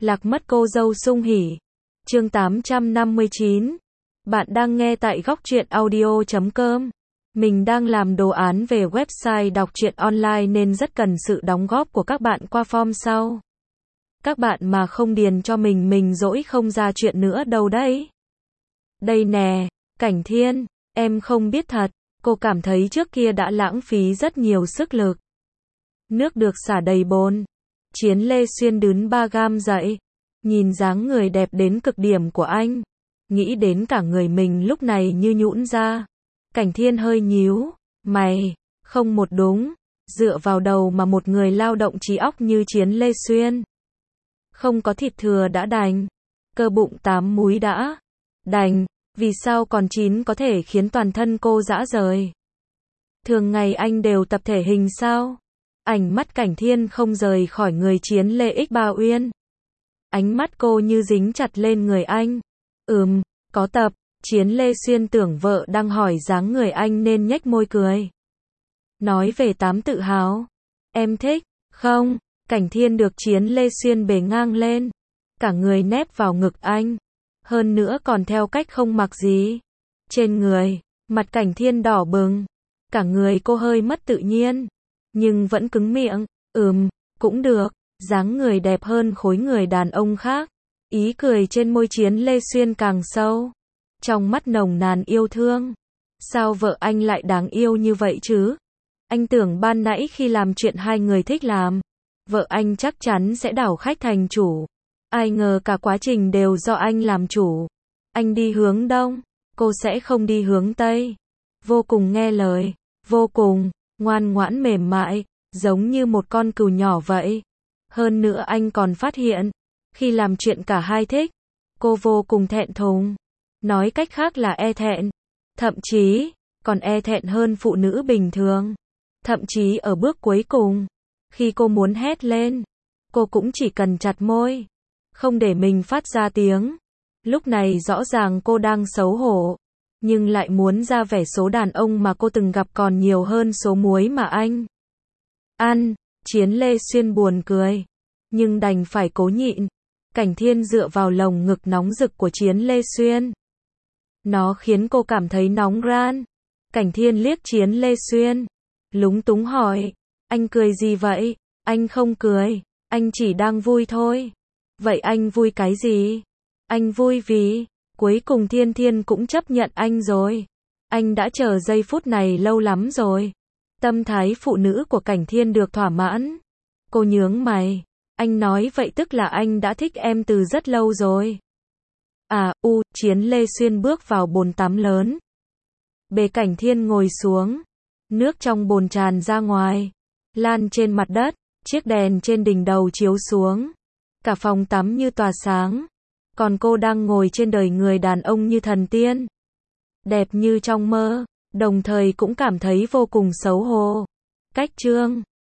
Lạc mất cô dâu sung hỉ. Chương 859. Bạn đang nghe tại góc truyện audio.com. Mình đang làm đồ án về website đọc truyện online nên rất cần sự đóng góp của các bạn qua form sau. Các bạn mà không điền cho mình dỗi không ra chuyện nữa đâu đấy. Đây nè, Cảnh Thiên, em không biết thật, cô cảm thấy trước kia đã lãng phí rất nhiều sức lực. Nước được xả đầy bồn. Chiến Lê Xuyên đướn 3 gam dậy, nhìn dáng người đẹp đến cực điểm của anh, nghĩ đến cả người mình lúc này như nhũn ra. Cảnh Thiên hơi nhíu mày, không một đúng, dựa vào đầu mà một người lao động trí óc như Chiến Lê Xuyên. Không có thịt thừa đã đành, cơ bụng 8 múi đã đành, vì sao còn 9 có thể khiến toàn thân cô rã rời. Thường ngày anh đều tập thể hình sao? Ánh mắt Cảnh Thiên không rời khỏi người Chiến Lê X Ba Uyên. Ánh mắt cô như dính chặt lên người anh. Có tập. Chiến Lê Xuyên tưởng vợ đang hỏi dáng người anh nên nhếch môi cười. Nói về 8 tự hào. Em thích, không? Cảnh Thiên được Chiến Lê Xuyên bế ngang lên. Cả người nép vào ngực anh. Hơn nữa còn theo cách không mặc gì. Trên người, mặt Cảnh Thiên đỏ bừng. Cả người cô hơi mất tự nhiên. Nhưng vẫn cứng miệng. Cũng được. Dáng người đẹp hơn khối người đàn ông khác. Ý cười trên môi Chiến Lê Xuyên càng sâu. Trong mắt nồng nàn yêu thương. Sao vợ anh lại đáng yêu như vậy chứ? Anh tưởng ban nãy khi làm chuyện hai người thích làm, vợ anh chắc chắn sẽ đảo khách thành chủ. Ai ngờ cả quá trình đều do anh làm chủ. Anh đi hướng đông, cô sẽ không đi hướng tây. Vô cùng nghe lời, vô cùng ngoan ngoãn mềm mại, giống như một con cừu nhỏ vậy. Hơn nữa anh còn phát hiện, khi làm chuyện cả hai thích, cô vô cùng thẹn thùng. Nói cách khác là e thẹn. Thậm chí, còn e thẹn hơn phụ nữ bình thường. Thậm chí ở bước cuối cùng, khi cô muốn hét lên, cô cũng chỉ cần chặt môi, không để mình phát ra tiếng. Lúc này rõ ràng cô đang xấu hổ, nhưng lại muốn ra vẻ số đàn ông mà cô từng gặp còn nhiều hơn số muối mà anh ăn. Chiến Lê Xuyên buồn cười, nhưng đành phải cố nhịn. Cảnh Thiên dựa vào lồng ngực nóng rực của Chiến Lê Xuyên. Nó khiến cô cảm thấy nóng ran. Cảnh Thiên liếc Chiến Lê Xuyên, lúng túng hỏi, anh cười gì vậy? Anh không cười, anh chỉ đang vui thôi. Vậy anh vui cái gì? Anh vui vì, cuối cùng Thiên Thiên cũng chấp nhận anh rồi. Anh đã chờ giây phút này lâu lắm rồi. Tâm thái phụ nữ của Cảnh Thiên được thỏa mãn. Cô nhướng mày, anh nói vậy tức là anh đã thích em từ rất lâu rồi. Chiến Lê Xuyên bước vào bồn tắm lớn. Bề Cảnh Thiên ngồi xuống. Nước trong bồn tràn ra ngoài, lan trên mặt đất, chiếc đèn trên đỉnh đầu chiếu xuống. Cả phòng tắm như tỏa sáng. Còn cô đang ngồi trên đời người đàn ông như thần tiên. Đẹp như trong mơ, đồng thời cũng cảm thấy vô cùng xấu hổ. Cách chương